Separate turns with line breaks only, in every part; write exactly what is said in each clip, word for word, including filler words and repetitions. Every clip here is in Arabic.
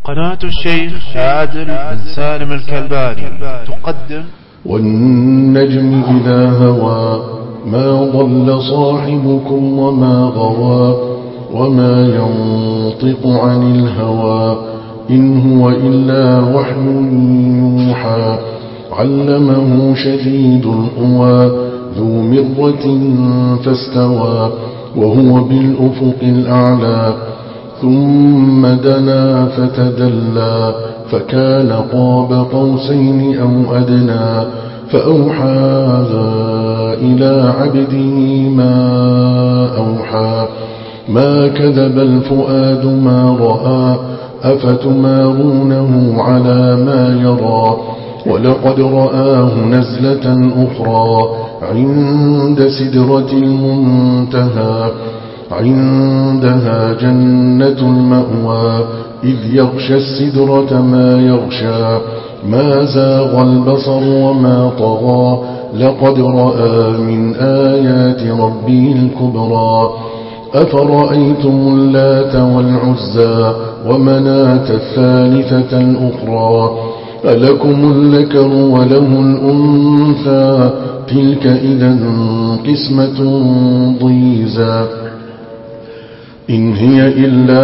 قناة الشيخ عادل بن سالم الكلباني تقدم
والنجم إذا هوى ما ضل صاحبكم وما غوى وما ينطق عن الهوى إن هو إلا وحي يوحى علمه شديد القوى ذو مرة فاستوى وهو بالأفق الأعلى ثم دنا فتدلى فكان قاب قوسين أو أدنى فأوحى إلى عبده ما أوحى ما كذب الفؤاد ما رأى أفتمارونه على ما يرى ولقد رآه نزلة أخرى عند سدرة المنتهى عندها جنة المأوى إذ يغشى السدرة ما يغشى ما زاغ البصر وما طغى لقد رأى من آيات ربه الكبرى أفرأيتم اللات والعزى ومناة الثالثة الأخرى ألكم الذكر وله الأنثى تلك إذا قسمة ضيزى إن هي إلا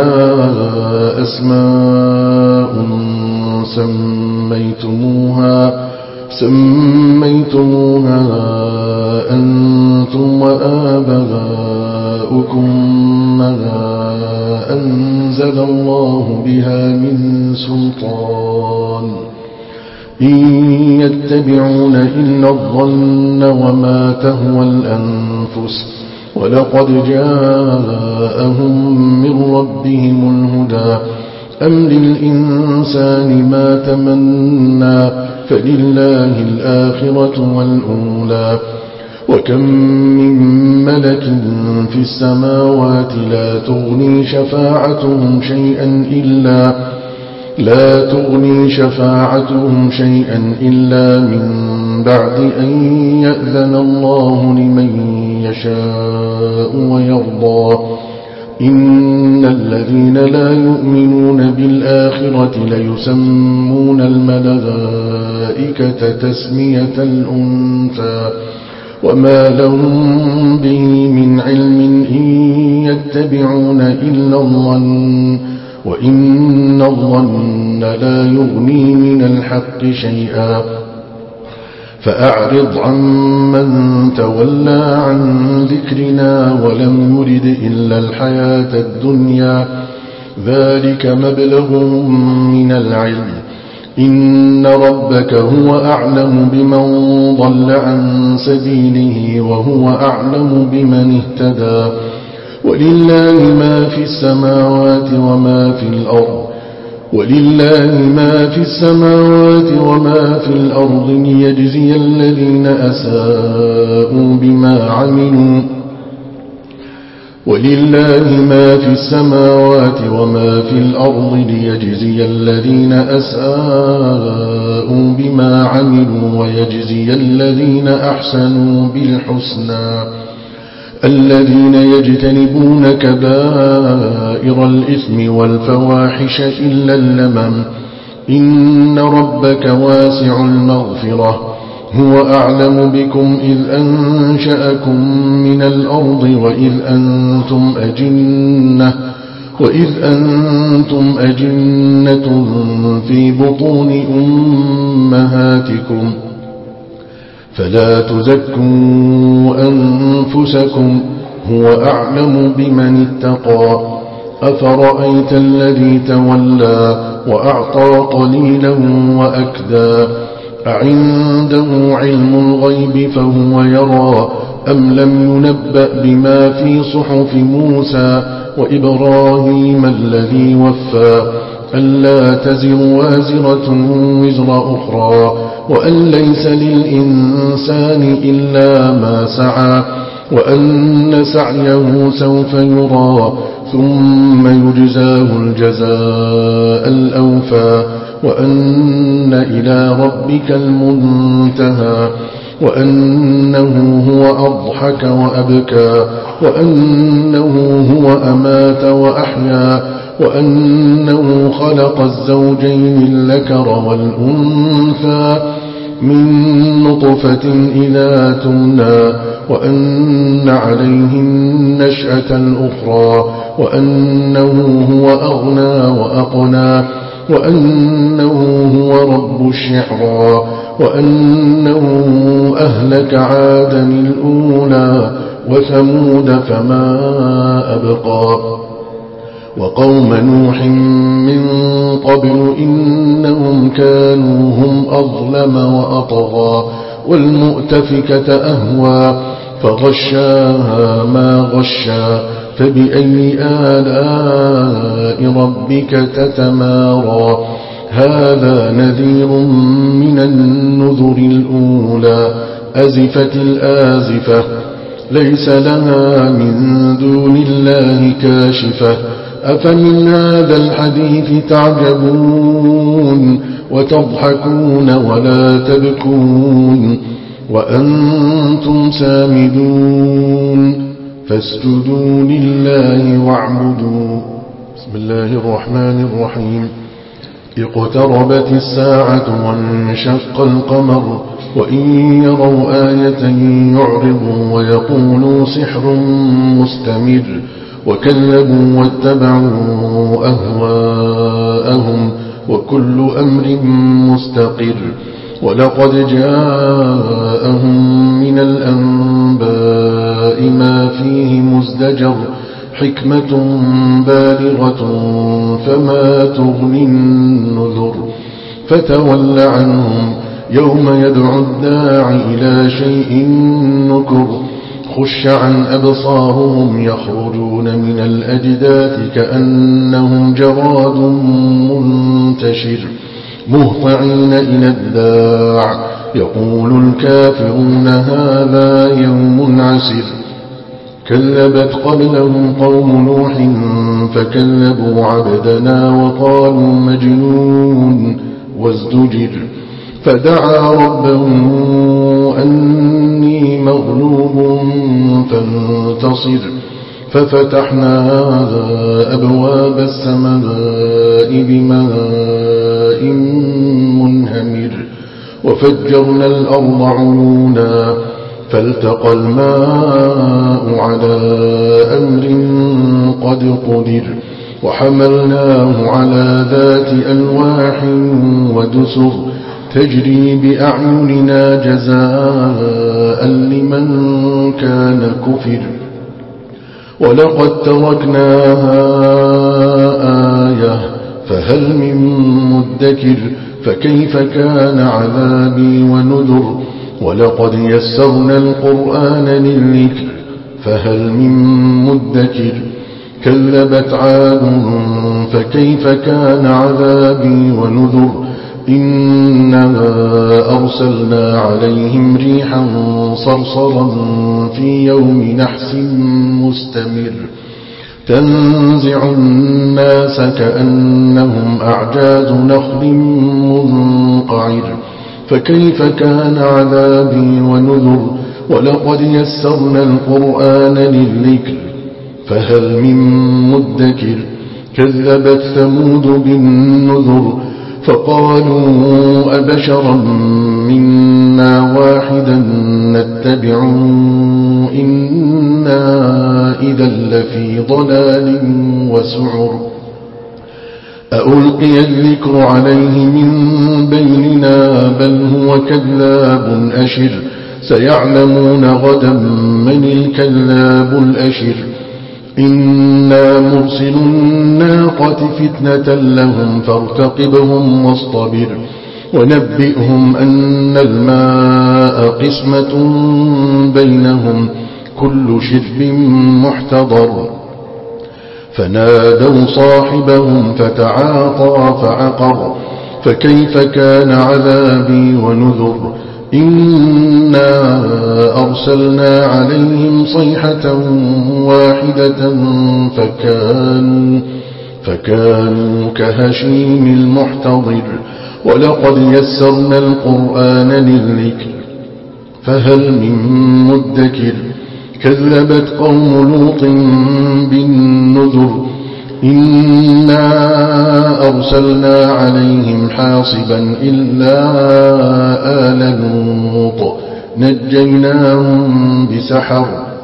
أسماء سميتموها سميتموها أنتم وآباؤكم ما أنزل الله بها من سلطان إن يتبعون إلا الظن وما تهوى الأنفس ولقد جاءهم من ربهم الهدى أم للإنسان ما تمنى فلله الآخرة والأولى وكم من ملك في السماوات لا تغني شفاعتهم شيئا إلا لا تغني شفاعتهم شيئا إلا من بعد أن يأذن الله لمن يشاء ويرضى إن الذين لا يؤمنون بالآخرة ليسمون الملائكة تسمية الأنثى وما لهم به من علم إن يتبعون إلا الظن وإن الظن لا يغني من الحق شيئا فأعرض عن من تولى عن ذكرنا ولم يرد إلا الحياة الدنيا ذلك مبلغهم من العلم إن ربك هو أعلم بمن ضل عن سبيله وهو أعلم بمن اهتدى ولله ما في السماوات وما في الأرض ولله ما في السماوات وما في الأرض ليجزي الذين أساءوا بما عملوا ولله ما في السماوات وما في الأرض ليجزي الذين أساءوا بما عملوا ويجزي الذين أحسنوا بالحسنى الذين يجتنبون كبائر الإثم والفواحش إلا اللمم إن ربك واسع المغفرة هو أعلم بكم إذ أنشأكم من الأرض وإذ أنتم أجنة وإذ أنتم أجنة في بطون أمهاتكم فلا تزكوا أنفسكم هو أعلم بمن اتقى أفرأيت الذي تولى وأعطى قليلا وأكدى أعنده علم الغيب فهو يرى أم لم ينبأ بما في صحف موسى وإبراهيم الذي وفى ألا تزر وازرة وزر أخرى وأن ليس للإنسان إلا ما سعى وأن سعيه سوف يرى ثم يجزاه الجزاء الأوفى وأن إلى ربك المنتهى وأنه هو أضحك وأبكى وأنه هو أمات وأحيا وأنه خلق الزوجين الذكر والأنثى من نطفة إذا تمنى وأن عليه النشأة الأخرى وأنه هو أغنى وأقنى وأنه هو رب الشعرى وأنه أهلك عادا الأولى وثمود فما أبقى وقوم نوح من قبل إنهم كانوا هم أظلم وأطغى والمؤتفكة أهوى فغشاها ما غشا فبأي آلاء ربك تتمارى هذا نذير من النذر الأولى أزفت الآزفة ليس لها من دون الله كاشفة أفمن هذا الحديث تعجبون وتضحكون ولا تبكون وأنتم سامدون فاسجدوا لله واعبدوا. بسم الله الرحمن الرحيم. اقتربت الساعة وانشق القمر وإن يروا آية يعرضوا ويقولوا سحر مستمر وكذبوا واتبعوا أهواءهم وكل أمر مستقر ولقد جاءهم من الأنباء ما فيه مزدجر حكمة بالغة فما تغني النذر فتول عنهم يوم يدعو الداع إلى شيء نكر خش عن أبصارهم يخرجون من الأجداث كأنهم جراد منتشر مهطعين إلى الداع يقول الكافرون هذا يوم عسر كذبت قبلهم قوم نوح فكذبوا عبدنا وقالوا مجنون وازدجر فدعا ربه أني مغلوب فانتصر ففتحنا أبواب السماء بماء منهمر وفجرنا الأرض عيونا فالتقى الماء على أمر قد قدر وحملناه على ذات ألواح ودسر تجري بأعيننا جزاء لمن كان كفر ولقد تركناها آية فهل من مدكر فكيف كان عذابي ونذر ولقد يسرنا القرآن للذكر فهل من مدكر كذبت عاد فكيف كان عذابي ونذر إنا أرسلنا عليهم ريحا صرصرا في يوم نحس مستمر تنزع الناس كأنهم أعجاز نخل منقعر فكيف كان عذابي ونذر ولقد يسرنا القرآن للذكر فهل من مدكر كذبت ثمود بالنذر فقالوا أبشرا منا واحدا نتبعه إنا إذا لفي ضلال وسعر ألقي الذكر عليه من بيننا بل هو كذاب أشر سيعلمون غدا من الكذاب الأشر إنا مرسل الناقة فتنة لهم فارتقبهم واصطبر ونبئهم أن الماء قسمة بينهم كل شرب محتضر فنادوا صاحبهم فتعاطى فعقر فكيف كان عذابي ونذر إنا أرسلنا عليهم صيحة واحدة فكانوا, فكانوا كهشيم المحتضر ولقد يسرنا القرآن للذكر فهل من مدكر كذبت قوم لوط بالنذر إنا أرسلنا عليهم حاصبا إلا آل لوط نجيناهم بسحر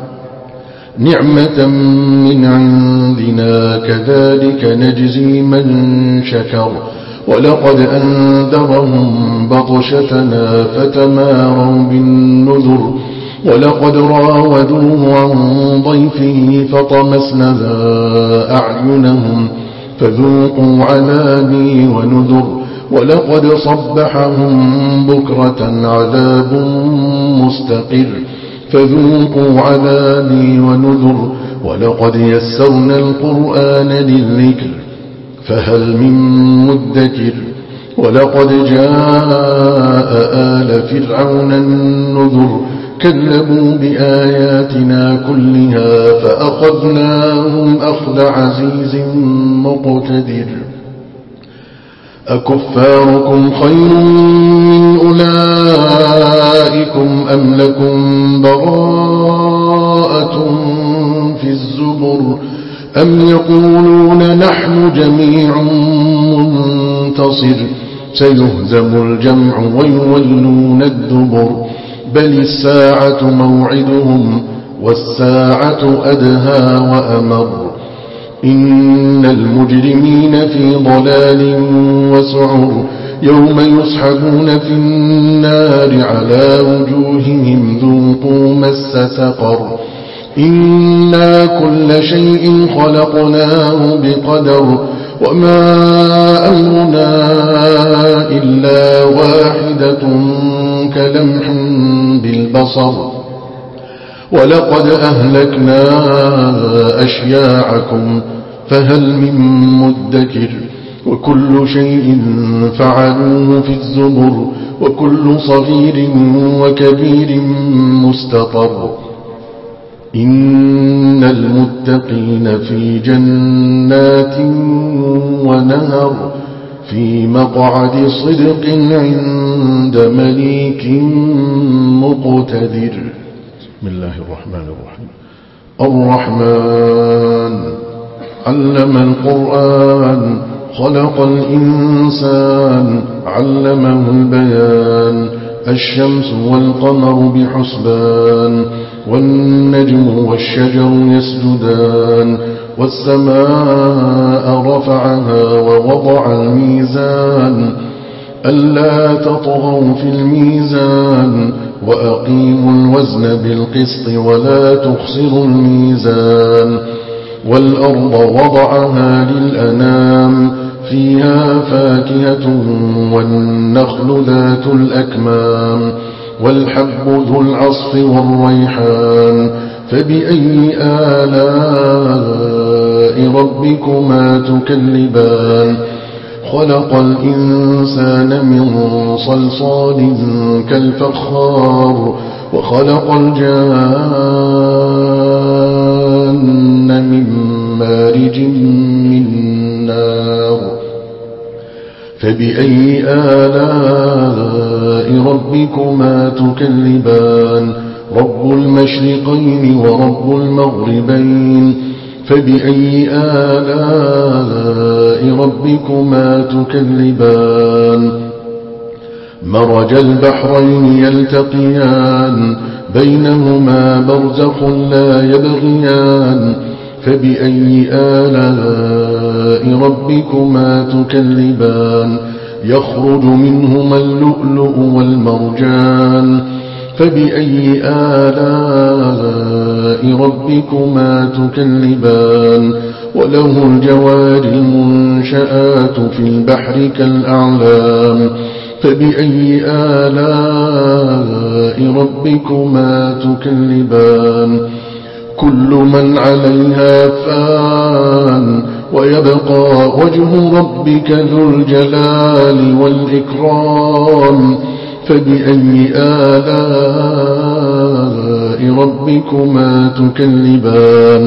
نعمة من عندنا كذلك نجزي من شكر ولقد أنذرهم بطشتنا فتماروا بالنذر ولقد راودوه عن ضيفه فطمسنا أعينهم فذوقوا عذابي ونذر ولقد صبحهم بكرة عذاب مستقر فذوقوا عذابي ونذر ولقد يسرنا القرآن للذكر فهل من مدكر ولقد جاء آل فرعون النذر كذبوا بآياتنا كلها فأخذناهم أخذ عزيز مقتدر أكفاركم خير من أولئكم أم لكم براءة في الزبر أم يقولون نحن جميع منتصر سيهزم الجمع ويولون الدبر بل الساعة موعدهم والساعة أدهى وأمر إن المجرمين في ضلال وسعر يوم يسحبون في النار على وجوههم ذوقوا مس سقر إنا كل شيء خلقناه بقدر وما أمرنا إلا واحدة كلمح بالبصر ولقد أهلكنا أشياعكم فهل من مدكر وكل شيء فعلوه في الزبر وكل صغير وكبير مستطر إن المتقين في جنات ونهر في مقعد صدق عند مليك مقتدر بسم الله الرحمن الرحيم الرحمن علم القرآن خلق الإنسان علمه البيان الشمس والقمر بحسبان والنجم والشجر يسجدان والسماء رفعها ووضع الميزان ألا تطغوا في الميزان وأقيموا الوزن بالقسط ولا تخسروا الميزان والأرض وضعها للأنام فيها فاكهة والنخل ذات الأكمام والحب ذو العصف والريحان فبأي آلاء ربكما تكذبان خلق الإنسان من صلصال كالفخار وخلق الجان من مارج من نار فبأي آلاء ربكما تكذبان رب المشرقين ورب المغربين فبأي آلاء ربكما تكذبان مرج البحرين يلتقيان بينهما برزخ لا يبغيان فبأي آلاء ربكما تكذبان يخرج منهما اللؤلؤ والمرجان فبأي آلاء ربكما تكذبان وله الجوار المنشآت في البحر كالأعلام فبأي آلاء ربكما تكذبان كل من عليها فان ويبقى وجه ربك ذو الجلال والإكرام فبأي آلاء ربكما تكذبان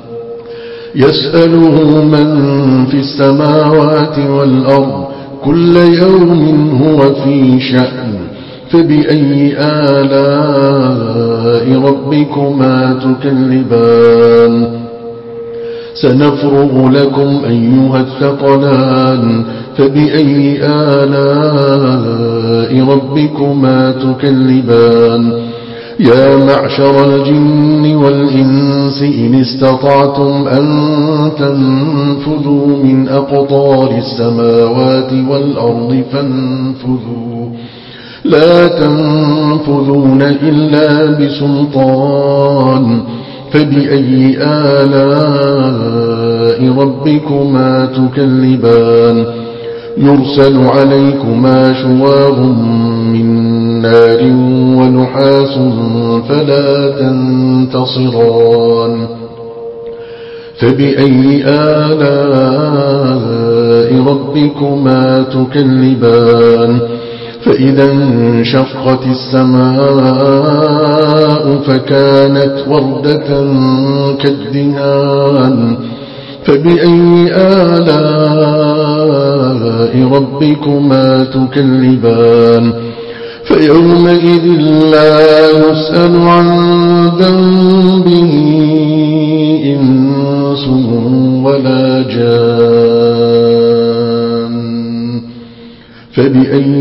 يسأله من في السماوات والأرض كل يوم هو في شأن فبأي آلاء ربكما تكذبان سنفرغ لكم أيها الثقلان فبأي آلاء ربكما تكذبان يا معشر الجن والإنس إن استطعتم أن تنفذوا من أقطار السماوات والأرض فانفذوا لا تنفذون إلا بسلطان فبأي آلاء ربكما تكذبان يرسل عليكما شواظ من نار ونحاس فلا تنتصران فبأي آلاء ربكما تكذبان فإذا انشقت السماء فكانت وردة كالدهان فبأي آلاء ربكما تكذبان فيومئذ لا يسأل عن ذنبه إنس ولا جان فبأي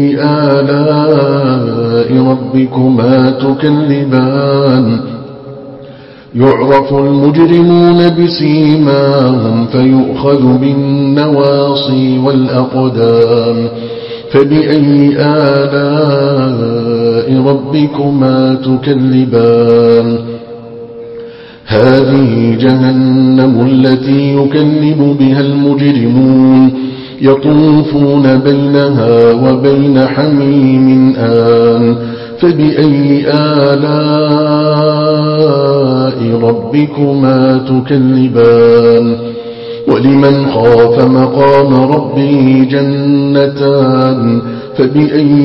آلاء ربكما تكذبان يعرف المجرمون بسيماهم فيؤخذ بالنواصي والأقدام فبأي آلاء ربكما تكذبان هذه جهنم التي يكذب بها المجرمون يطوفون بينها وبين حميم آن فبأي آلاء ربكما تكذبان ولمن خاف مقام ربه جنتان فبأي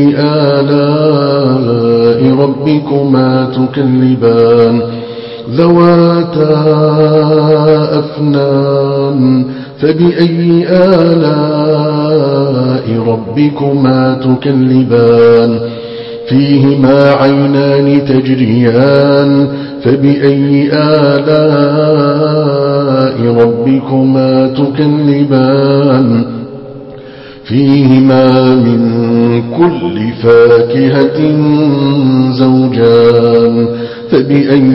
آلاء ربكما تكذبان ذواتا أفنان فبأي آلاء ربكما تكذبان فيهما عينان تجريان فبأي آلاء ربكما تكذبان فيهما من كل فاكهة زوجان فبأي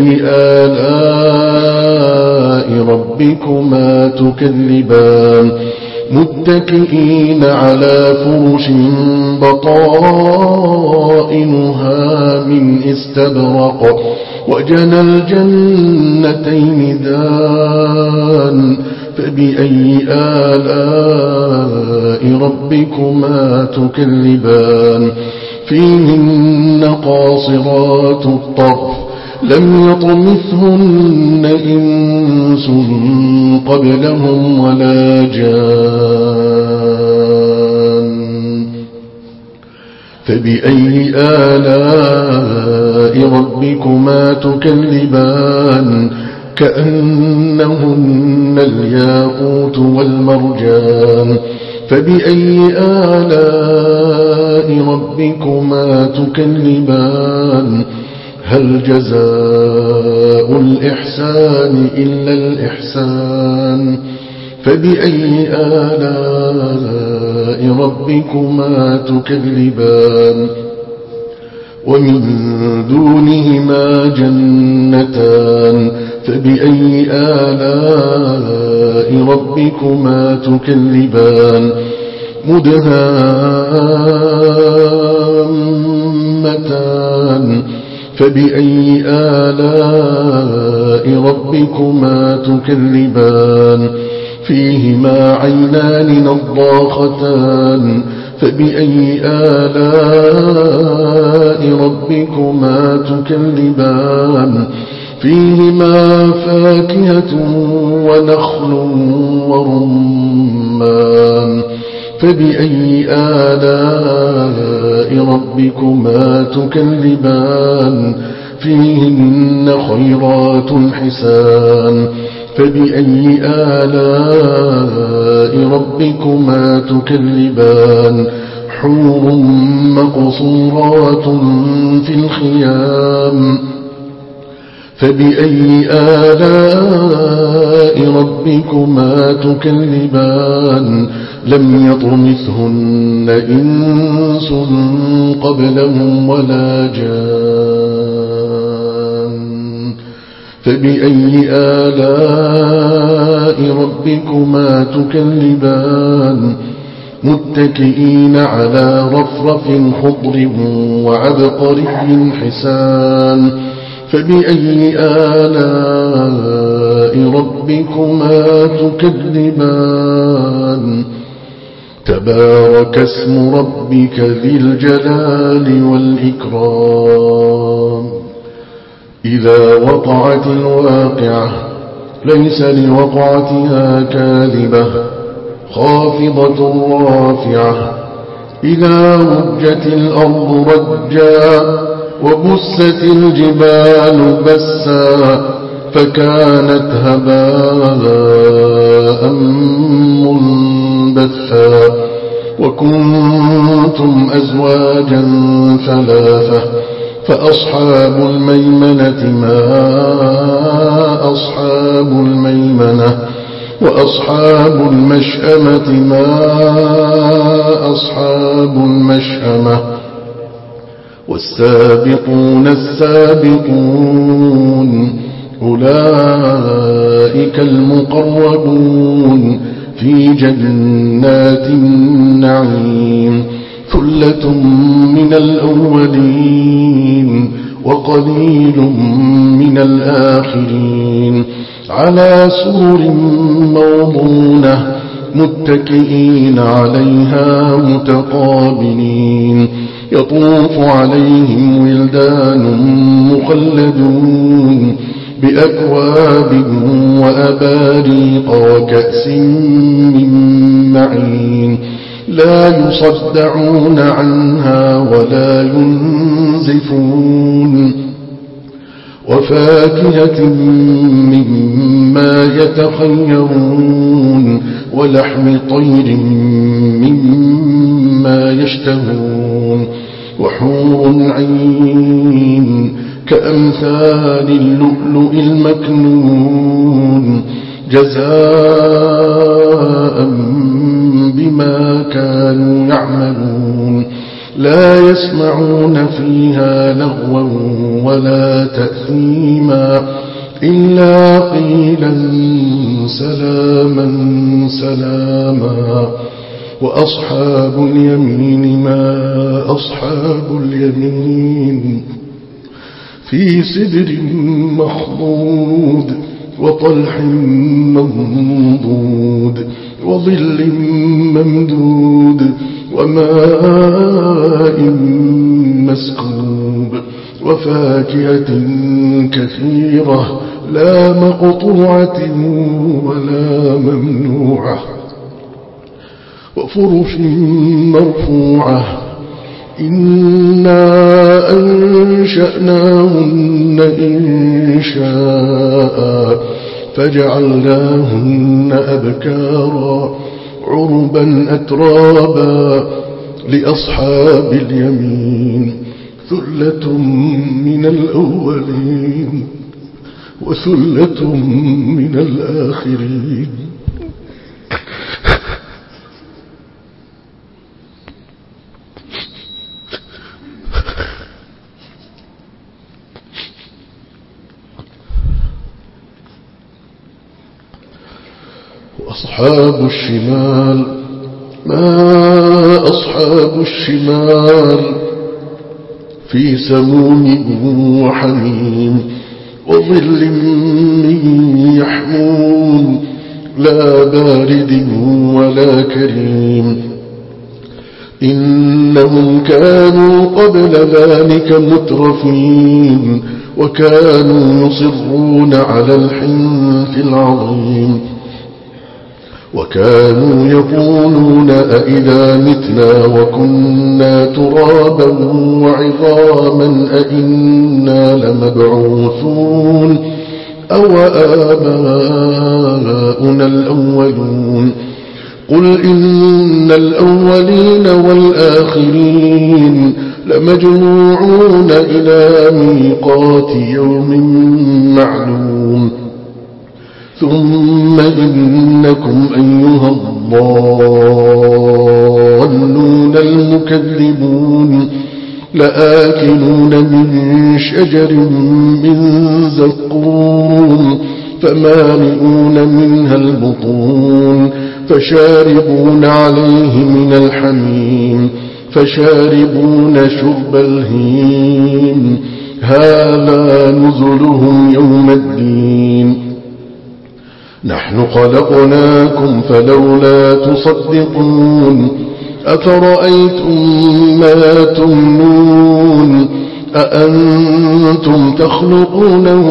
آلاء ربكما تكذبان متكئين على فرش بطائنها من استبرق وجنى الجنتين دان فبأي آلاء ربكما تكذبان فيهن قاصرات الطرف لم يطمثهن إنس قبلهم ولا جان فبأي آلاء ربكما تكذبان كأنهن الياقوت والمرجان فبأي آلاء ربكما تكذبان هل جزاء الإحسان إلا الإحسان فبأي آلاء ربكما تكذبان ومن دونهما جنتان فبأي آلاء ربكما تكذبان مدهامتان فبأي آلاء ربكما تكذبان فيهما عينان نضاختان فبأي آلاء ربكما تكذبان فيهما فاكهة ونخل ورمان فبأي آلاء ربكما تكذبان فيهن خيرات حسان فبأي آلاء ربكما تكذبان حور مقصورات في الخيام فبأي آلاء ربكما تكذبان لم يطمثهن إنس قبلهم ولا جان فبأي آلاء ربكما تكذبان متكئين على رفرف خضر وعبقري حسان فبأي آلاء ربكما تكذبان تبارك اسم ربك ذي الجلال والإكرام إذا وقعت الواقعة ليس لوقعتها كاذبة خافضة رافعة إذا رجت الأرض رجا وبست الجبال بسا فكانت هباء منبثا وكنتم أزواجا ثلاثة فأصحاب الميمنة ما أصحاب الميمنة وأصحاب المشأمة ما أصحاب المشأمة والسابقون السابقون أولئك المقربون في جنات النعيم ثلة من الأولين وقليل من الآخرين على سرر موضونة متكئين عليها متقابلين يطوف عليهم ولدان مخلدون بأكواب وأباريق وكأس من معين لا يصدعون عنها ولا ينزفون وفاكهة مما يتخيرون ولحم طير مما يشتهون وحور عين كأمثال اللؤلؤ المكنون جزاء بما كانوا يعملون لا يسمعون فيها لغوا ولا تأثيما إلا قيلا سلاما سلاما وأصحاب اليمين ما أصحاب اليمين في سدر مخضود وطلح منضود وظل ممدود وماء مسكوب وفاكهة كثيرة لا مقطوعة ولا ممنوعة وفرش مرفوعة إنا أنشأناهن إنشاء فجعلناهن أبكارا عربا أترابا لأصحاب اليمين ثلة من الأولين وثلة من الآخرين وأصحاب الشمال ما أصحاب الشمال في سموم وحميم وظل من يحموم لا بارد ولا كريم إنهم كانوا قبل ذلك مترفين وكانوا يصرون على الحنث العظيم وكانوا يقولون أئذا متنا وكنا ترابا وعظاما أئنا لمبعوثون أو آباؤنا الأولون قل إن الأولين والآخرين لمجموعون إلى ميقات يوم معلوم ثم إنكم أيها الضالون المكذبون لآكلون من شجر من زقوم فمالئون منها البطون فشاربون عليه من الحميم فشاربون شرب الهيم هذا نزلهم يوم الدين نحن خلقناكم فلولا تصدقون أفرأيتم ما تمنون أأنتم تخلقونه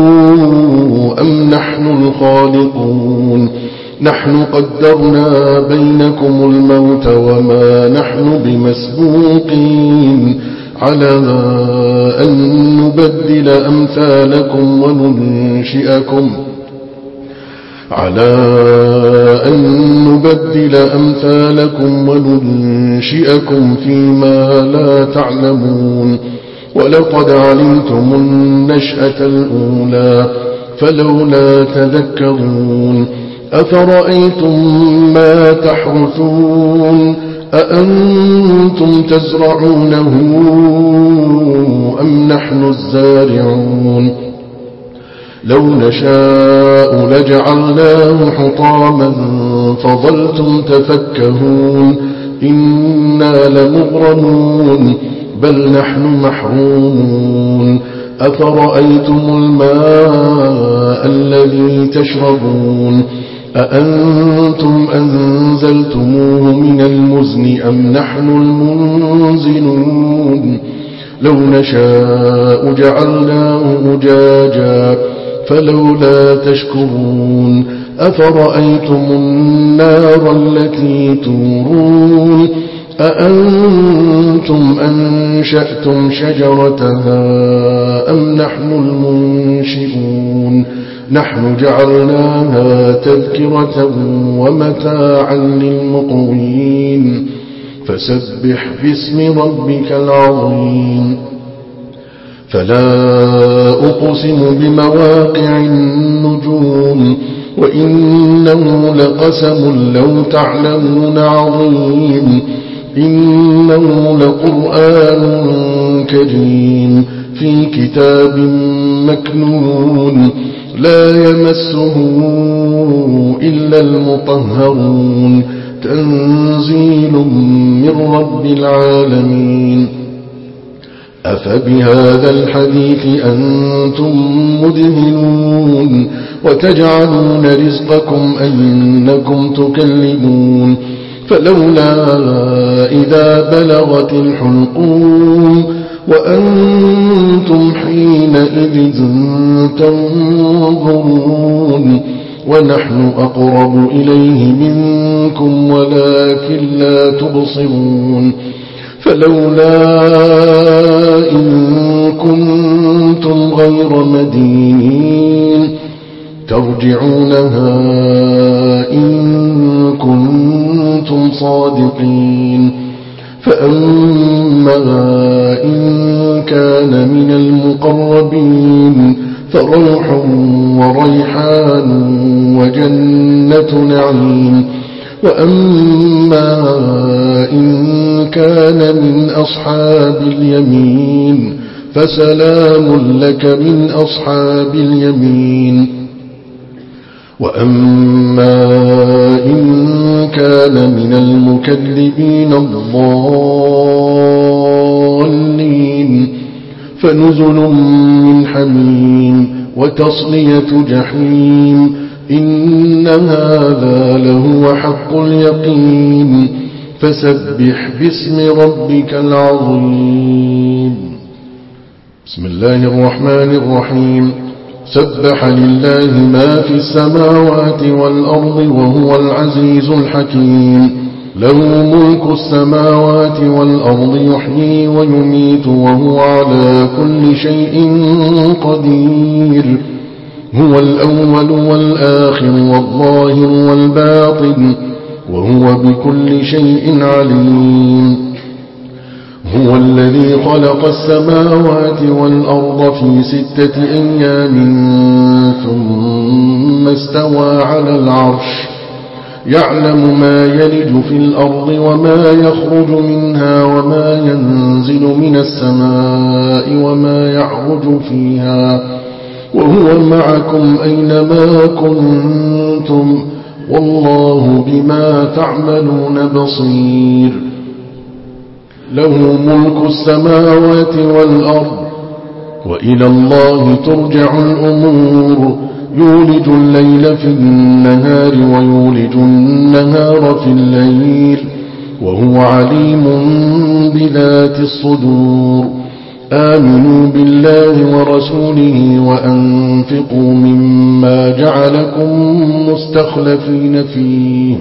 أم نحن الخالقون نحن قدرنا بينكم الموت وما نحن بمسبوقين على أن نبدل أمثالكم وننشئكم على أن نبدل أمثالكم وننشئكم فيما لا تعلمون ولقد علمتم النشأة الأولى فلولا تذكرون أفرأيتم ما تحرثون أأنتم تزرعونه أم نحن الزارعون لو نشاء لجعلناه حطاما فظلتم تفكهون إنا لمغرمون بل نحن محرومون أفرأيتم الماء الذي تشربون أأنتم أنزلتموه من المزن أم نحن المنزلون لو نشاء جعلناه أجاجا فلولا تشكرون أفرأيتم النار التي تورون أأنتم أنشأتم شجرتها أم نحن المنشئون نحن جعلناها تذكرة ومتاعا للمقوين فسبح باسم ربك العظيم فلا أقسم بمواقع النجوم وإنه لقسم لو تعلمون عظيم إنه لقرآن كريم في كتاب مكنون لا يمسه إلا المطهرون تنزيل من رب العالمين أفبهذا الحديث أنتم مدهنون وتجعلون رزقكم أنكم تكذبون فلولا إذا بلغت الحلقوم وأنتم حينئذ تنظرون ونحن أقرب إليه منكم ولكن لا تبصرون فلولا إن كنتم غير مدينين ترجعونها إن كنتم صادقين فأما إن كان من المقربين فروح وريحان وجنة نعيم وأما إن كان من أصحاب اليمين فسلام لك من أصحاب اليمين وأما إن كان من المكذبين الضالين فنزل من حميم وتصلية جحيم إن هذا لهو حق اليقين فسبح باسم ربك العظيم بسم الله الرحمن الرحيم سبح لله ما في السماوات والأرض وهو العزيز الحكيم له ملك السماوات والأرض يحيي ويميت وهو على كل شيء قدير هو الأول والآخر والظاهر والباطن وهو بكل شيء عليم هو وهو الذي خلق السماوات والأرض في ستة أيام ثم استوى على العرش يعلم ما يلج في الأرض وما يخرج منها وما ينزل من السماء وما يعرج فيها وهو معكم أينما كنتم والله بما تعملون بصير. له ملك السماوات والأرض وإلى الله ترجع الأمور. يولج الليل في النهار ويولج النهار في الليل وهو عليم بذات الصدور. آمنوا بالله ورسوله وأنفقوا مما جعلكم مستخلفين فيه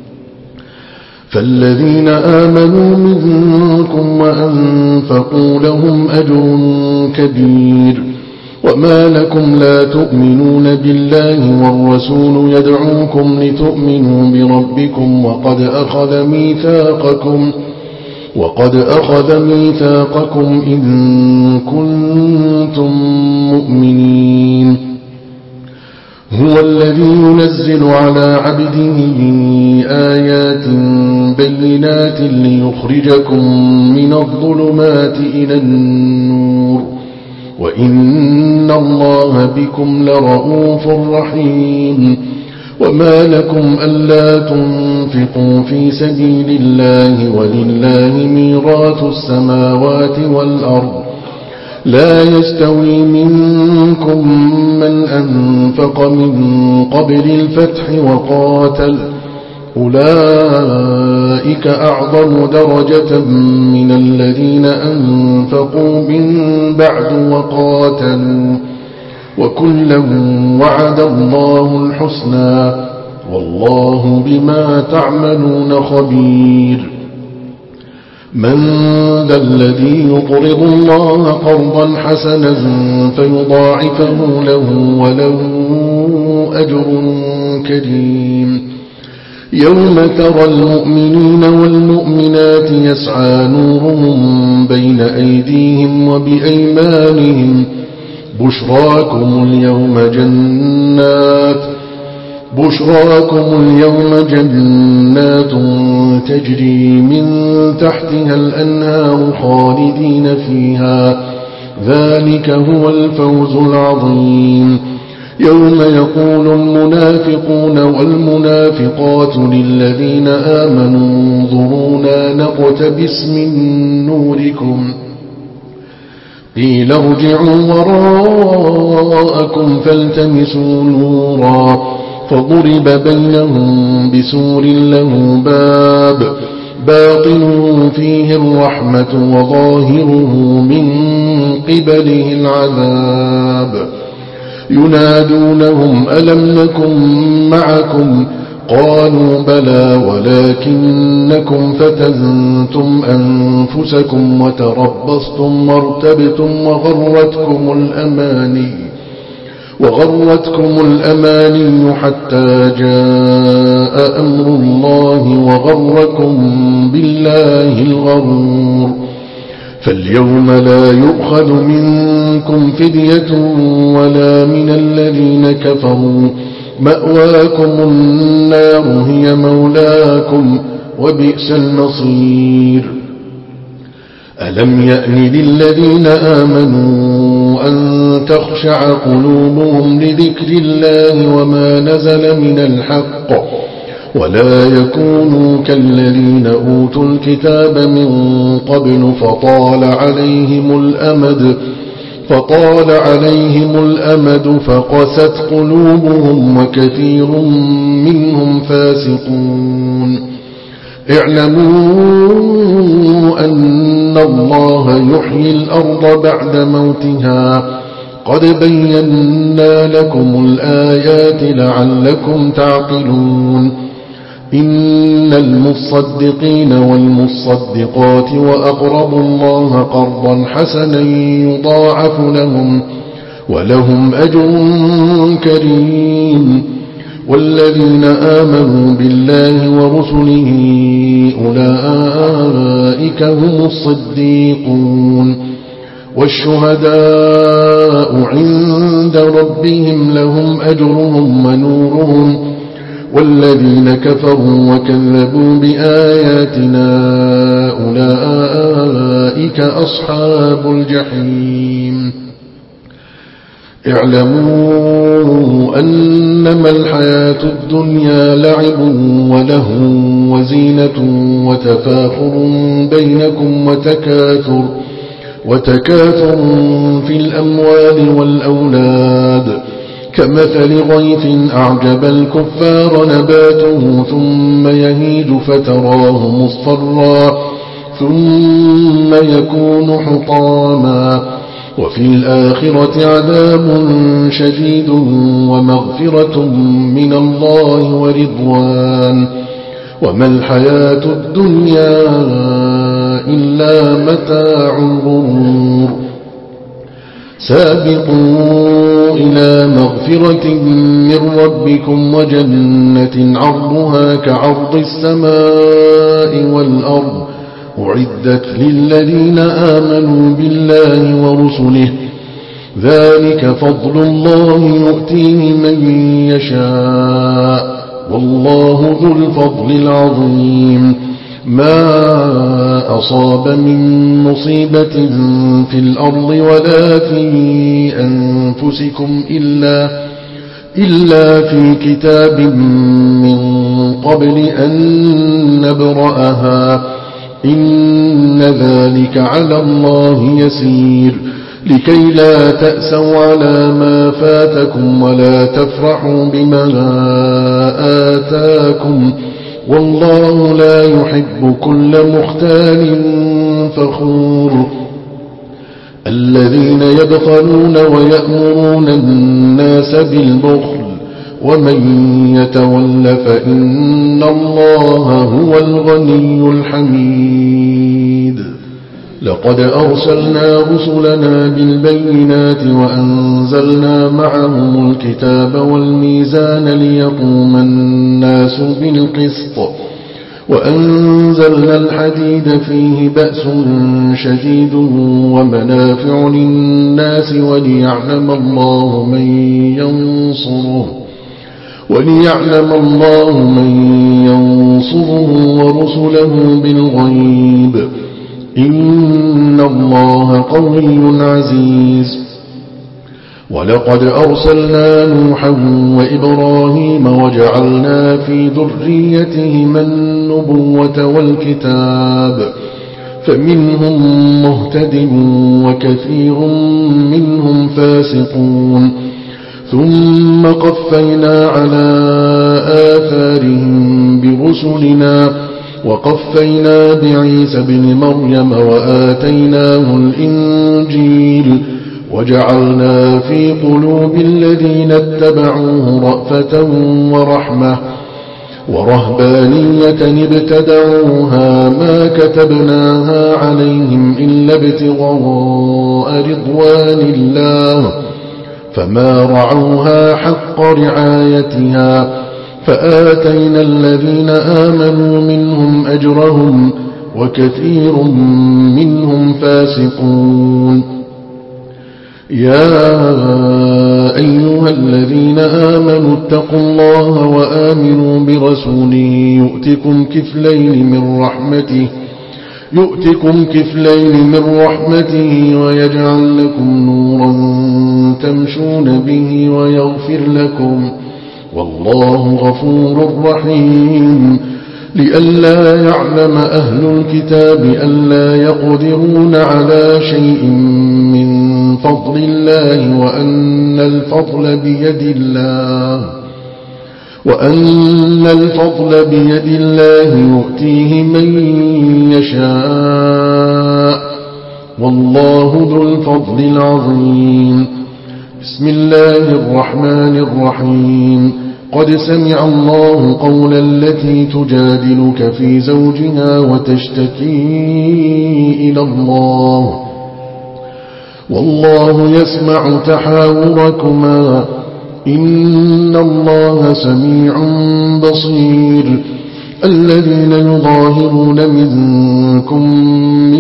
فالذين آمنوا منكم وأنفقوا لهم أجر كبير. وما لكم لا تؤمنون بالله والرسول يدعوكم لتؤمنوا بربكم وقد أخذ ميثاقكم وقد أخذ ميثاقكم إن كنتم مؤمنين. هو الذي ينزل على عبده آيات بينات ليخرجكم من الظلمات إلى النور وإن الله بكم لرؤوف رحيم. وما لكم ألا تنفقوا في سبيل الله ولله ميراث السماوات والأرض لا يستوي منكم من أنفق من قبل الفتح وقاتل أولئك أعظم درجة من الذين أنفقوا من بعد وقاتلوا وكلا وعد الله الحسنى والله بما تعملون خبير. من ذا الذي يقرض الله قرضا حسنا فيضاعفه له وله أجر كريم. يوم ترى المؤمنين والمؤمنات يسعى نورهم بين أيديهم وبأيمانهم بشراكم اليوم جنات بشراكم اليوم جنات تجري من تحتها الأنهار خالدين فيها ذلك هو الفوز العظيم. يوم يقول المنافقون والمنافقات للذين آمنوا انظرونا نقتبس من نوركم قيل ارجعوا وراءكم فالتمسوا نورا فضرب بينهم بسور له باب باطنه فيه الرحمة وظاهره من قبله العذاب. ينادونهم ألم نكن معكم قالوا بلى ولكنكم فتنتم أنفسكم وتربصتم وارتبتم وغرتكم الأماني وغرتكم الأماني حتى جاء أمر الله وغركم بالله الغرور. فاليوم لا يؤخذ منكم فدية ولا من الذين كفروا مأواكم النار هي مولاكم وبئس المصير. ألم يأن للذين آمنوا أن تخشع قلوبهم لذكر الله وما نزل من الحق ولا يكونوا كالذين أوتوا الكتاب من قبل فطال عليهم الأمد فطال عليهم الأمد فقست قلوبهم وكثير منهم فاسقون. اعلموا أن الله يحيي الأرض بعد موتها قد بينا لكم الآيات لعلكم تعقلون. إن المصدقين والمصدقات وأقرضوا الله قرضا حسنا يضاعف لهم ولهم أجر كريم. والذين آمنوا بالله ورسله أولئك هم الصديقون والشهداء عند ربهم لهم أجرهم ونورهم والذين كفروا وكذبوا بآياتنا أولئك أصحاب الجحيم اعلموا أنما الحياة الدنيا لعب وله وزينة وتفاخر بينكم وتكاثر وتكاثر في الأموال والأولاد كمثل غيث أعجب الكفار نباته ثم يهيج فتراه مصفرا ثم يكون حطاما وفي الآخرة عذاب شديد ومغفرة من الله ورضوان وما الحياة الدنيا إلا متاع الغرور سابقوا إلى مغفرة من ربكم وجنة عرضها كعرض السماء والأرض أعدت للذين آمنوا بالله ورسله ذلك فضل الله يؤتيه من يشاء والله ذو الفضل العظيم ما أصاب من مصيبة في الأرض ولا في أنفسكم إلا, إلا في كتاب من قبل أن نبرأها إن ذلك على الله يسير لكي لا تأسوا على ما فاتكم ولا تفرحوا بما آتاكم والله لا يحب كل مختال فخور الذين يبخلون ويأمرون الناس بالبخل ومن يتول فإن الله هو الغني الحميد لقد أرسلنا رسلنا بالبينات وأنزلنا معهم الكتاب والميزان ليقوم الناس بالقسط وأنزلنا الحديد فيه بأس شديد ومنافع للناس وليعلم الله من ينصره وليعلم الله من ينصره ورسله بالغيب إن الله قوي عزيز ولقد أرسلنا نوحا وإبراهيم وجعلنا في ذريتهما النبوة والكتاب فمنهم مهتد وكثير منهم فاسقون ثم قفينا على آثارهم برسلنا وقفينا بعيسى بن مريم وآتيناه الإنجيل وجعلنا في قلوب الذين اتبعوه رأفة ورحمة ورهبانية ابتدعوها ما كتبناها عليهم إلا ابتغاء رضوان الله فما رعوها حق رعايتها فآتينا الذين آمنوا منهم أجرهم وكثير منهم فاسقون يا أيها الذين آمنوا اتقوا الله وآمنوا برسوله يؤتكم كفلين من رحمته يؤتكم كفلين من رحمته ويجعل لكم نورا تمشون به ويغفر لكم والله غفور رحيم لئلا يعلم أهل الكتاب ألا يقدرون على شيء من فضل الله وأن الفضل بيد الله وأن الفضل بيد الله يؤتيه من يشاء والله ذو الفضل العظيم بسم الله الرحمن الرحيم قد سمع الله قول التي تجادلك في زوجها وتشتكي إلى الله والله يسمع تحاوركما إن الله سميع بصير. الذين يظاهرون منكم من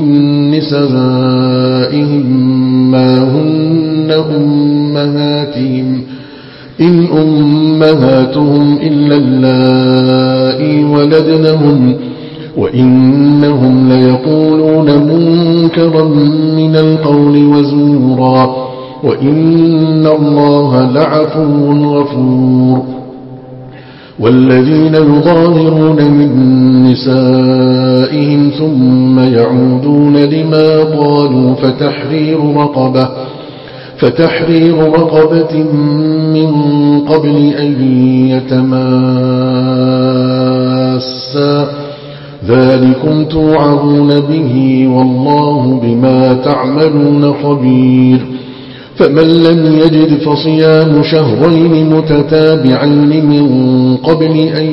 نسائهم ما هن أمهاتهم إن أمهاتهم إلا اللائي ولدنهم وإنهم ليقولون منكرا من القول وزورا وإن الله لعفو غفور. والذين يظاهرون من نسائهم ثم يعودون لما قالوا فتحرير رقبة فتحرير رقبة من قبل أن يتماسا ذلكم توعظون به والله بما تعملون خبير. فمن لم يجد فصيام شهرين متتابعين من قبل أن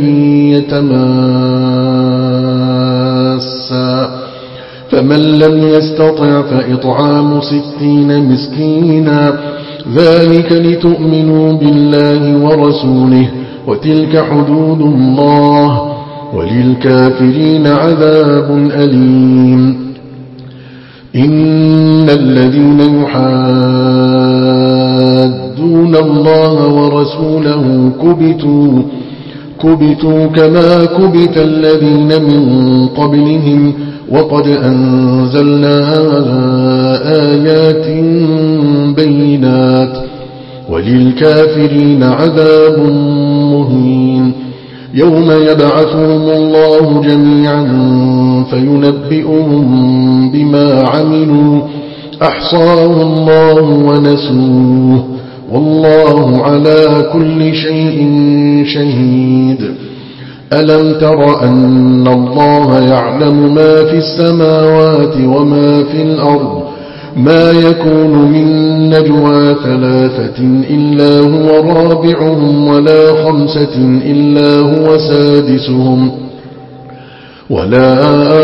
يتماسا فمن لم يستطع فإطعام ستين مسكينا ذلك لتؤمنوا بالله ورسوله وتلك حدود الله وللكافرين عذاب أليم. إن الذين يحادون الله ورسوله كبتوا كبتوا كما كبت الذين من قبلهم وقد أنزلنا آيات بينات وللكافرين عذاب مهين. يوم يبعثهم الله جميعا فينبئهم بما عملوا أحصاه الله ونسوه والله على كل شيء شهيد. ألم تر أن الله يعلم ما في السماوات وما في الأرض ما يكون من نجوى ثلاثة إلا هو رابعهم ولا خمسة إلا هو سادسهم ولا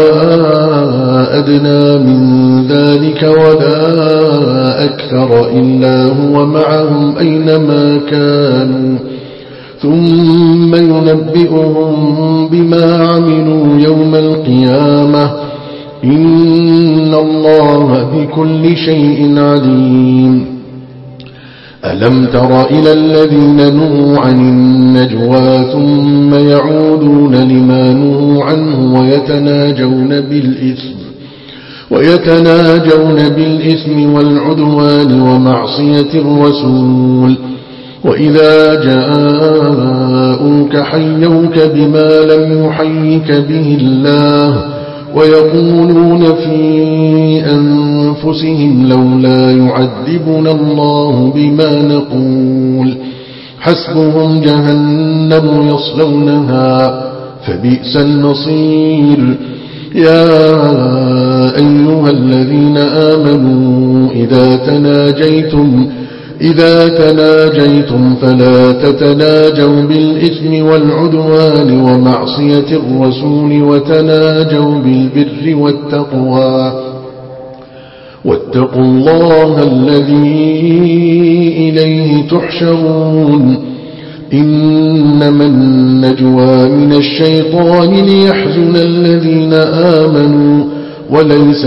أدنى من ذلك ولا أكثر إلا هو معهم أينما كانوا ثم ينبئهم بما عملوا يوم القيامة إن الله بكل شيء عليم. ألم تر إلى الذين نهوا عن النجوى ثم يعودون لما نهوا عنه ويتناجون بالإثم ويتناجون بالإثم والعدوان ومعصية الرسول وإذا جاءوك حيوك بما لم يحيك به الله ويقولون في أنفسهم لولا يعذبنا الله بما نقول حسبهم جهنم يصلونها فبئس المصير. يا أيها الذين آمنوا إذا تناجيتم إذا تناجيتم فلا تتناجوا بالإثم والعدوان ومعصية الرسول وتناجوا بالبر والتقوى واتقوا الله الذي إليه تحشرون. إنما النجوى من الشيطان ليحزن الذين آمنوا وليس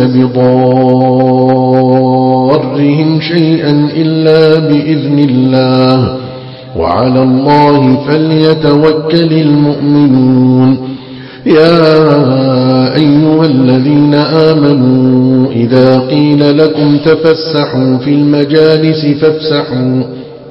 بضارهم شيئا إلا بإذن الله وعلى الله فليتوكل المؤمنون. يا أيها الذين آمنوا إذا قيل لكم تفسحوا في المجالس فافسحوا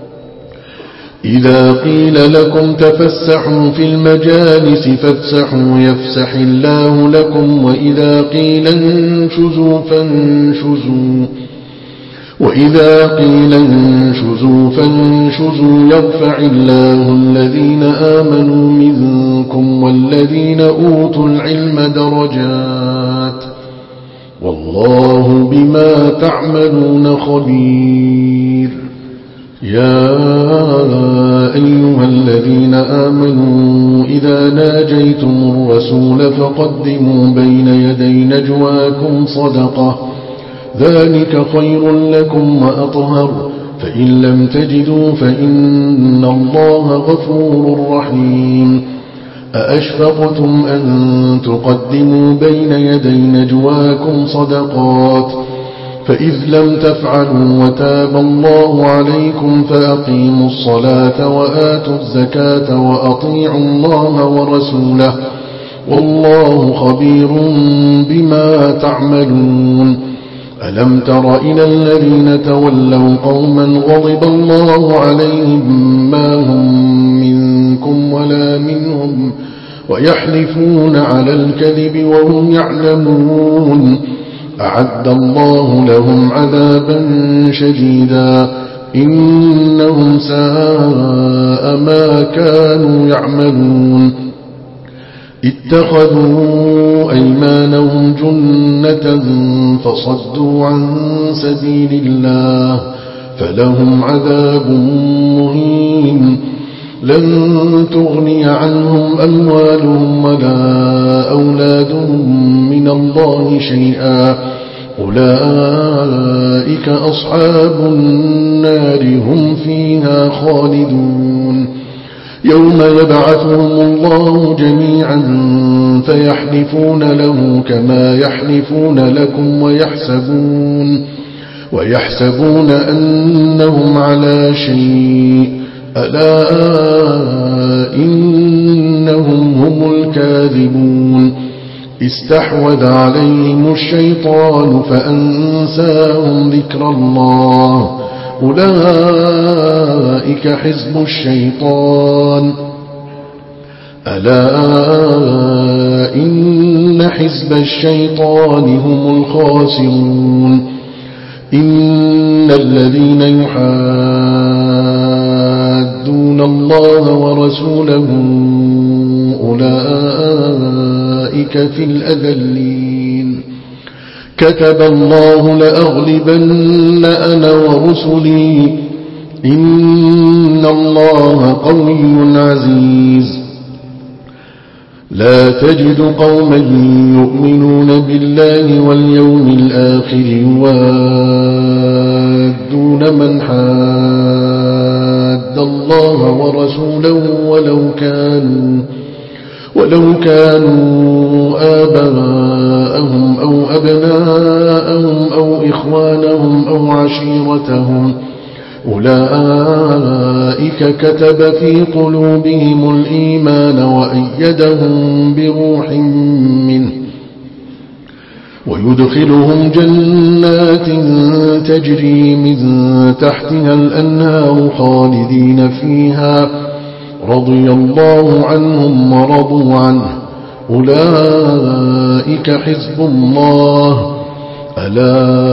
إذا قيل لكم تفسحوا في المجالس فافسحوا يفسح الله لكم وإذا قيل انشزوا فانشزوا وإذا قيل انشزوا فانشزوا يرفع الله الذين آمنوا منكم والذين أوتوا العلم درجات والله بما تعملون خبير. يا أيها الذين آمنوا إذا ناجيتم الرسول فقدموا بين يدي نجواكم صدقة ذلك خير لكم وأطهر فإن لم تجدوا فإن الله غفور رحيم أأشفقتم أن تقدموا بين يدي نجواكم صدقات فإذ لم تفعلوا وتاب الله عليكم فأقيموا الصلاة وآتوا الزكاة وأطيعوا الله ورسوله والله خبير بما تعملون ألم تر إلى الذين تولوا قوما غضب الله عليهم ما هم منكم ولا منهم ويحلفون على الكذب وهم يعلمون أعد الله لهم عذابا شديدا إنهم ساء ما كانوا يعملون اتخذوا أيمانهم جنة فصدوا عن سبيل الله فلهم عذاب مهين لن تغني عنهم أموالهم ولا أولادهم من الله شيئا أولئك أصحاب النار هم فيها خالدون يوم يبعثهم الله جميعا فيحلفون له كما يحلفون لكم ويحسبون ويحسبون أنهم على شيء ألا إنهم هم الكاذبون استحوذ عليهم الشيطان فأنساهم ذكر الله أولئك حزب الشيطان ألا إن حزب الشيطان هم الخاسرون إن الذين يحادون الله ورسوله أولئك في الأذلين كتب الله لأغلبن أنا ورسلي إن الله قوي عزيز لا تجد قوما يؤمنون بالله واليوم الآخر يوادون من حاد الله ورسوله ولو كانوا ولو كانوا آباءهم أو أبناءهم أو إخوانهم أو عشيرتهم أولئك كتب في قلوبهم الإيمان وأيدهم بروح منه ويدخلهم جنات تجري من تحتها الأنهار خالدين فيها رضي الله عنهم ورضوا عنه أولئك حزب الله ألا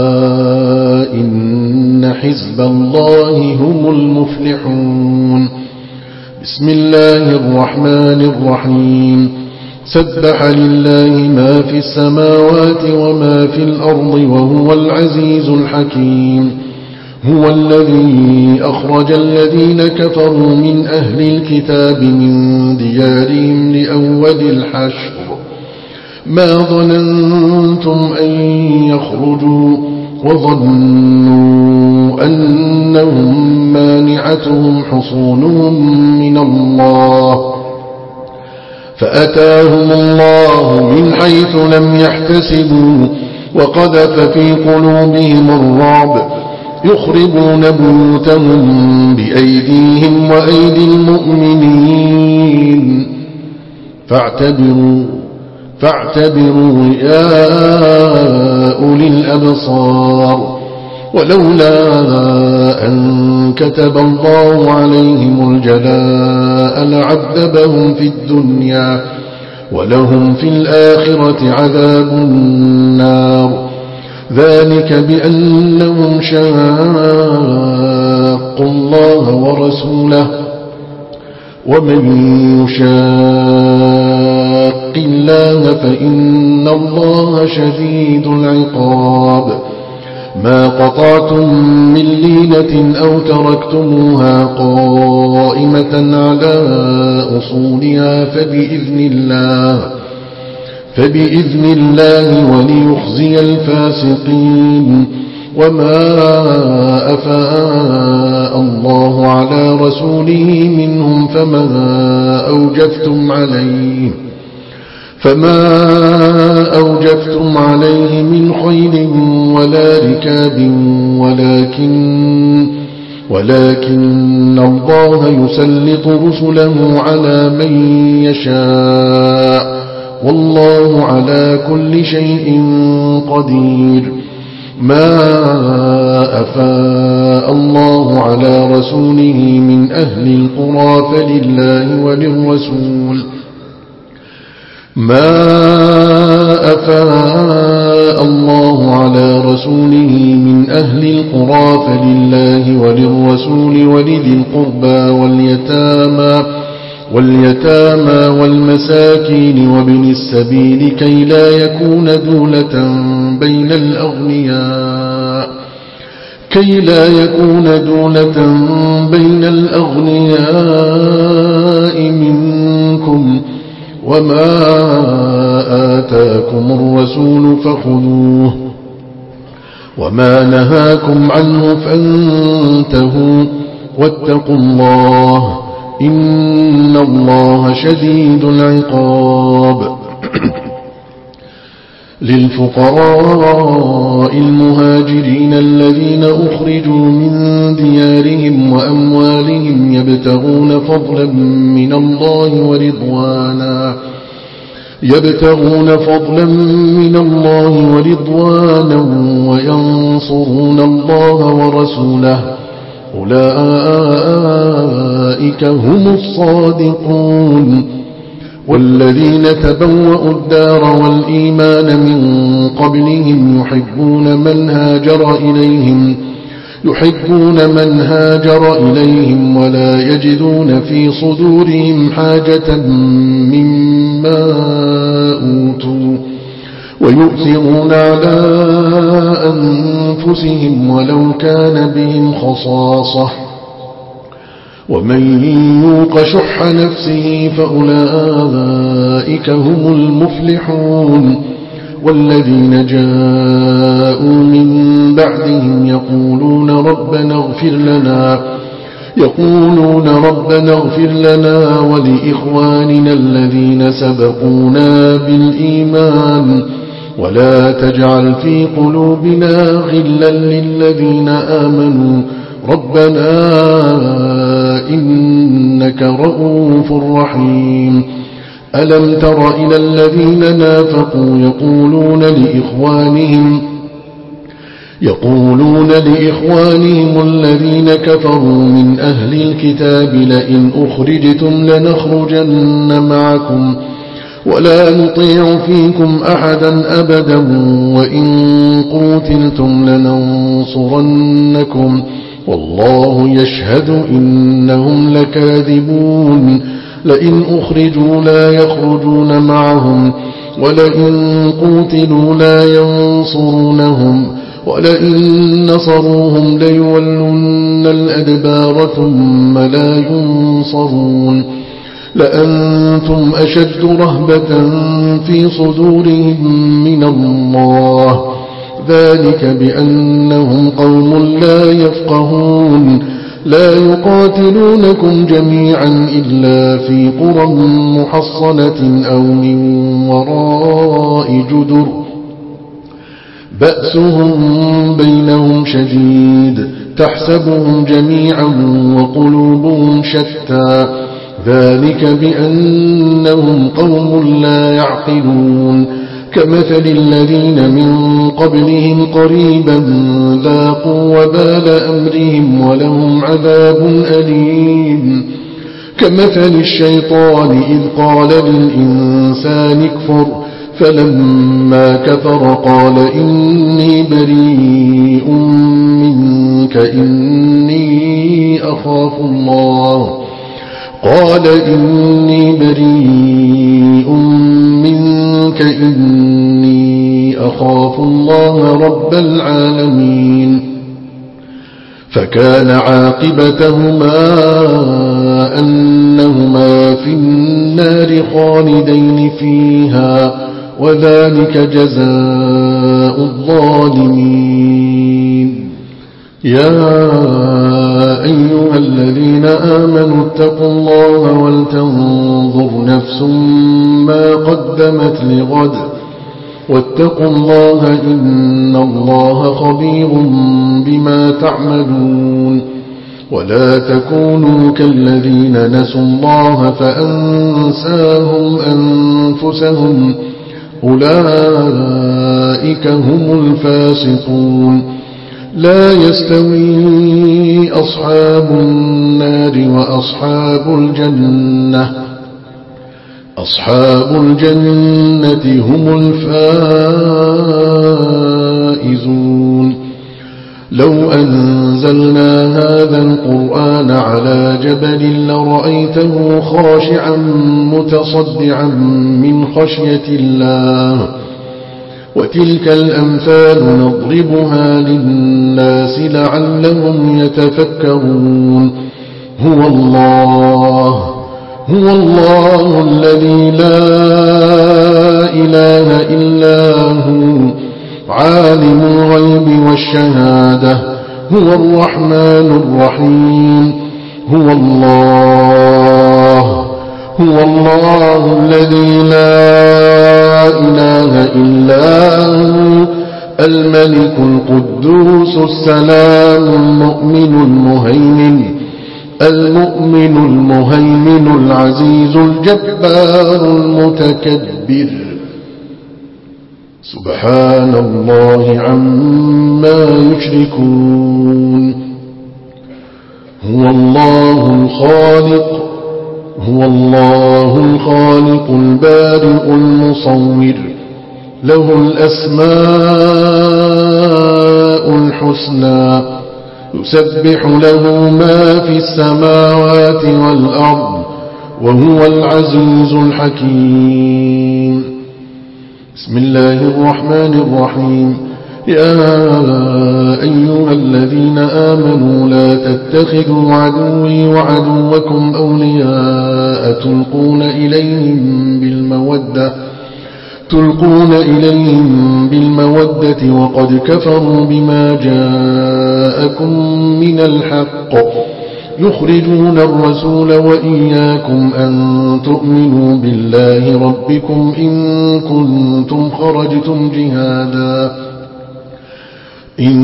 إن حزب الله هم المفلحون بسم الله الرحمن الرحيم سبح لله ما في السماوات وما في الأرض وهو العزيز الحكيم هو الذي أخرج الذين كفروا من أهل الكتاب من ديارهم لأول الحشر ما ظننتم أن يخرجوا وظنوا أنهم مانعتهم حصونهم من الله فأتاهم الله من حيث لم يحتسبوا وقذف في قلوبهم الرعب يخربون بيوتهم بأيديهم وأيدي المؤمنين فاعتبروا فاعتبروا يا أولي الأبصار ولولا أن كتب الله عليهم الجلاء لعذبهم في الدنيا ولهم في الآخرة عذاب النار ذلك بأنهم شاقوا الله ورسوله ومن يشاق الله فإن الله شديد العقاب ما قطعتم من لينة أو تركتموها قائمة على أصولها فبإذن الله فبإذن الله وليخزي الفاسقين وما أفاء الله على رسوله منهم فما أوجفتم عليه فما أوجفتم عليه من خيل ولا ركاب ولكن ولكن الله يسلط رسله على من يشاء والله على كل شيء قدير. ما أفاء الله على رسوله من أهل القرى فلله وللرسول ما أفاء الله على رسوله من أهل القرى فلله وللرسول ولذي القربى واليتامى واليتامى والمساكين وابن السبيل كي لا يكون دولة بين الأغنياء كي لا يكون دولة بين الأغنياء منكم وما آتاكم الرسول فخذوه وما نهاكم عنه فانتهوا واتقوا الله إن الله شديد العقاب. للفقراء المهاجرين الذين أخرجوا من ديارهم وأموالهم يبتغون فضلا من الله ورضوانا يبتغون فضلا من الله ورضوانا وينصرون الله ورسوله أولئك هم الصادقون. والذين تبوأوا الدار والإيمان من قبلهم يحبون من هاجر إليهم يحبون من هاجر إليهم ولا يجدون في صدورهم حاجة مما أوتوا ويؤثرون على أنفسهم ولو كان بهم خصاصة ومن يوق شح نفسه فأولئك هم المفلحون. والذين جاءوا من بعدهم يقولون ربنا اغفر لنا يقولون ربنا اغفر لنا ولإخواننا الذين سبقونا بالإيمان ولا تجعل في قلوبنا غلا للذين آمنوا ربنا إنك رؤوف رحيم. ألم تر إلى الذين نافقوا يقولون لإخوانهم يقولون لإخوانهم الذين كفروا من أهل الكتاب لئن أخرجتم لنخرجن معكم ولا نطيع فيكم أحدا أبدا وإن قوتلتم لننصرنكم والله يشهد إنهم لكاذبون. لئن أخرجوا لا يخرجون معهم ولئن قوتلوا لا ينصرونهم ولئن نصروهم ليولن الأدبار ثم لا ينصرون. لأنتم أشد رهبة في صدورهم من الله ذلك بأنهم قوم لا يفقهون. لا يقاتلونكم جميعا إلا في قرى محصنة أو من وراء جدر بأسهم بينهم شديد تحسبهم جميعا وقلوبهم شتى ذلك بأنهم قوم لا يعقلون. كمثل الذين من قبلهم قريبا ذاقوا وبال أمرهم ولهم عذاب أليم. كمثل الشيطان إذ قال للإنسان اكفر فلما كفر قال إني بريء منك إني أخاف الله قال إني بريء منك إني أخاف الله رب العالمين. فكان عاقبتهما أنهما في النار خالدين فيها وذلك جزاء الظالمين. يا أيها الذين آمنوا اتقوا الله ولتنظر نفس ما قدمت لغد واتقوا الله إن الله خبير بما تعملون ولا تكونوا كالذين نسوا الله فأنساهم أنفسهم أولئك هم الفاسقون لا يستوي أصحاب النار وأصحاب الجنة أصحاب الجنة هم الفائزون لو أنزلنا هذا القرآن على جبل لرأيته خاشعا متصدعا من خشية الله وتلك الأمثال نضربها للناس لعلهم يتفكرون هو الله هو الله الذي لا إله إلا هو عالم الغيب والشهادة هو الرحمن الرحيم هو الله هو الله الذي لا إله إلا هو الملك القدوس السلام المؤمن المهيمن المؤمن المهيمن العزيز الجبار المتكبر سبحان الله عما يشركون هو الله الخالق هو الله الخالق البارئ المصور له الأسماء الحسنى يسبح له ما في السماوات والأرض وهو العزيز الحكيم بسم الله الرحمن الرحيم يا أيها الذين آمنوا لا تتخذوا عدوي وعدوكم أولياء تلقون إليهم بالمودة تلقون إليهم بالمودة وقد كفروا بما جاءكم من الحق يخرجون الرسول وإياكم أن تؤمنوا بالله ربكم إن كنتم خرجتم جهادا إن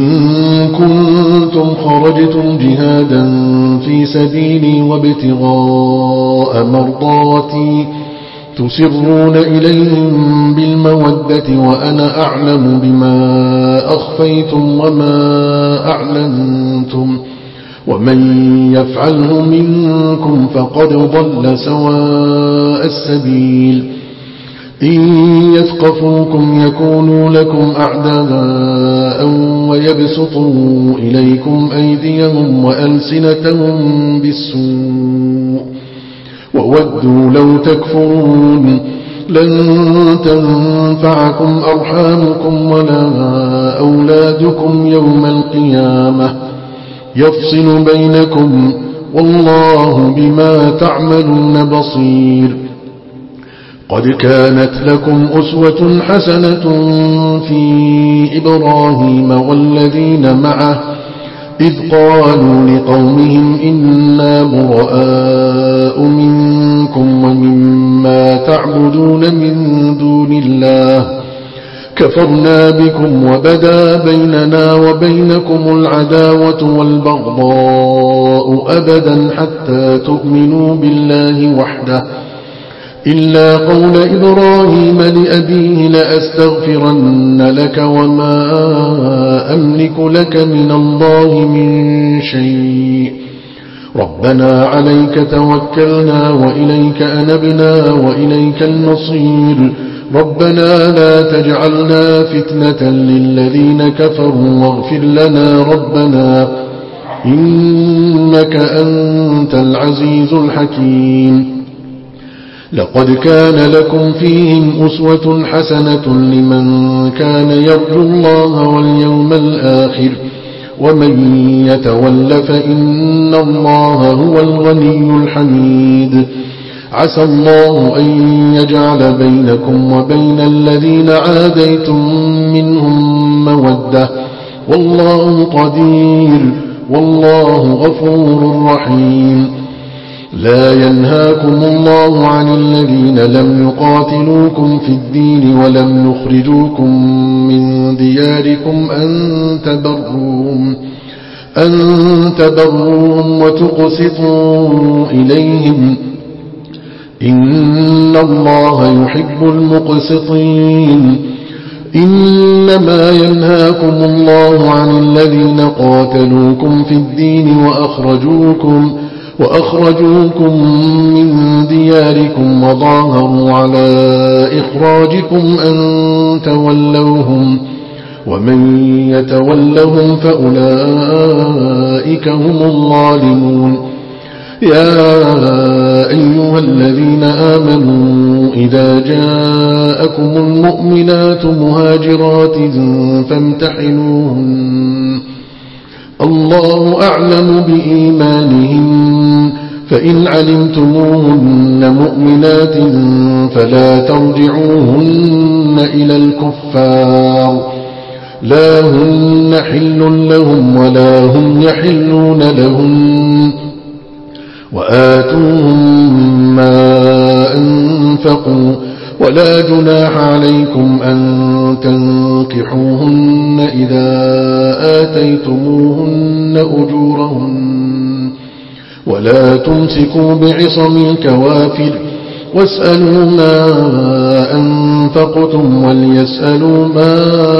كنتم خرجتم جهادا في سبيلي وابتغاء مرضاتي تسرون إليهم بالمودة وأنا أعلم بما أخفيتم وما أعلنتم ومن يفعله منكم فقد ضل سواء السبيل إن يثقفوكم يكونوا لكم أعداء ويبسطوا إليكم أيديهم وألسنتهم بالسوء وودوا لو تكفرون لن تنفعكم أرحامكم ولا أولادكم يوم القيامة يفصل بينكم والله بما تعملون بصير قد كانت لكم أسوة حسنة في إبراهيم والذين معه إذ قالوا لقومهم إنا براء منكم ومما تعبدون من دون الله كفرنا بكم وبدا بيننا وبينكم العداوة والبغضاء أبدا حتى تؤمنوا بالله وحده إلا قول إبراهيم لأبيه لأستغفرن لك وما أملك لك من الله من شيء ربنا عليك توكلنا وإليك أنبنا وإليك المصير ربنا لا تجعلنا فتنة للذين كفروا واغفر لنا ربنا إنك أنت العزيز الحكيم لقد كان لكم فيهم أسوة حسنة لمن كان يرجو الله واليوم الآخر ومن يتول فإن الله هو الغني الحميد عسى الله أن يجعل بينكم وبين الذين عاديتم منهم مودة والله قدير والله غفور رحيم. لا ينهاكم الله عن الذين لم يقاتلوكم في الدين ولم يخرجوكم من دياركم أن تبروهم أن تبروهم وتقسطوا إليهم إن الله يحب المقسطين. إنما ينهاكم الله عن الذين قاتلوكم في الدين وأخرجوكم وأخرجوكم من دياركم وظاهروا على إخراجكم أن تولوهم ومن يتولهم فأولئك هم الظالمون. يا أيها الذين آمنوا إذا جاءكم المؤمنات مهاجرات فامتحنوهن الله أعلم بإيمانهن فإن علمتموهن مؤمنات فلا ترجعوهن إلى الكفار لا هن حل لهم ولا هم يحلون لهم وآتوهم ما أنفقوا ولا جناح عليكم أن تنكحوهن إذا آتيتموهن أجورهن ولا تمسكوا بعصم الكوافر واسألوا ما أنفقتم وليسألوا ما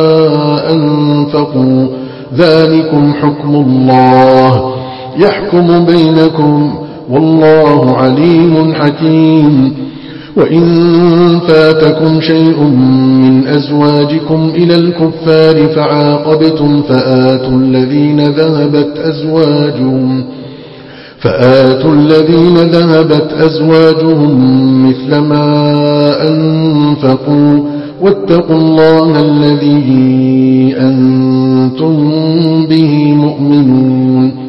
أنفقوا ذلكم حكم الله يحكم بينكم والله عليم حكيم. وإن فاتكم شيء من أزواجكم إلى الكفار فعاقبتم فآتوا الذين ذهبت أزواجهم فآتوا الذين ذهبت أزواجهم مثل ما أنفقوا واتقوا الله الذي أنتم به مؤمنون.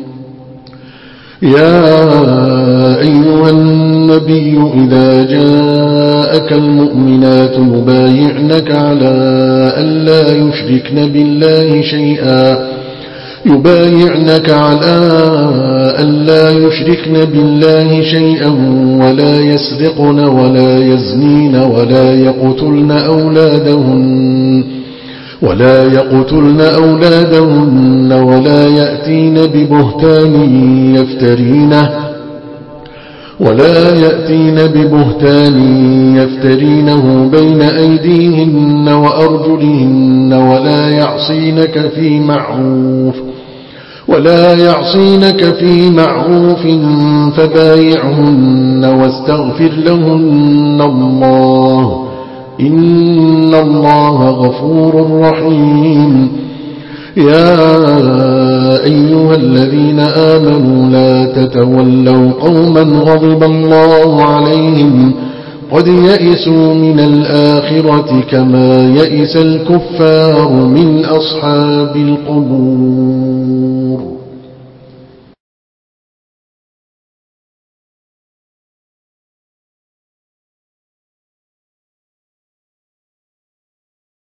يا أيها النبي إذا جاءك المؤمنات يبايعنك على ألا يشركن بالله شيئا يبايعنك على ألا يشركن بالله شيئا ولا يسرقن ولا يزنين ولا يقتلن أولادهن ولا يقتلن أولادهن ولا يأتين ببهتان يفترينه ولا يأتين ببهتان يفترينه بين أيديهن وأرجلهن ولا يعصينك في معروف ولا يعصينك في معروف فبايعهن واستغفر لهن الله إن الله غفور رحيم. يا أيها الذين آمنوا لا تتولوا قوما غضب الله عليهم قد يئسوا من الآخرة كما يئس الكفار من أصحاب القبور.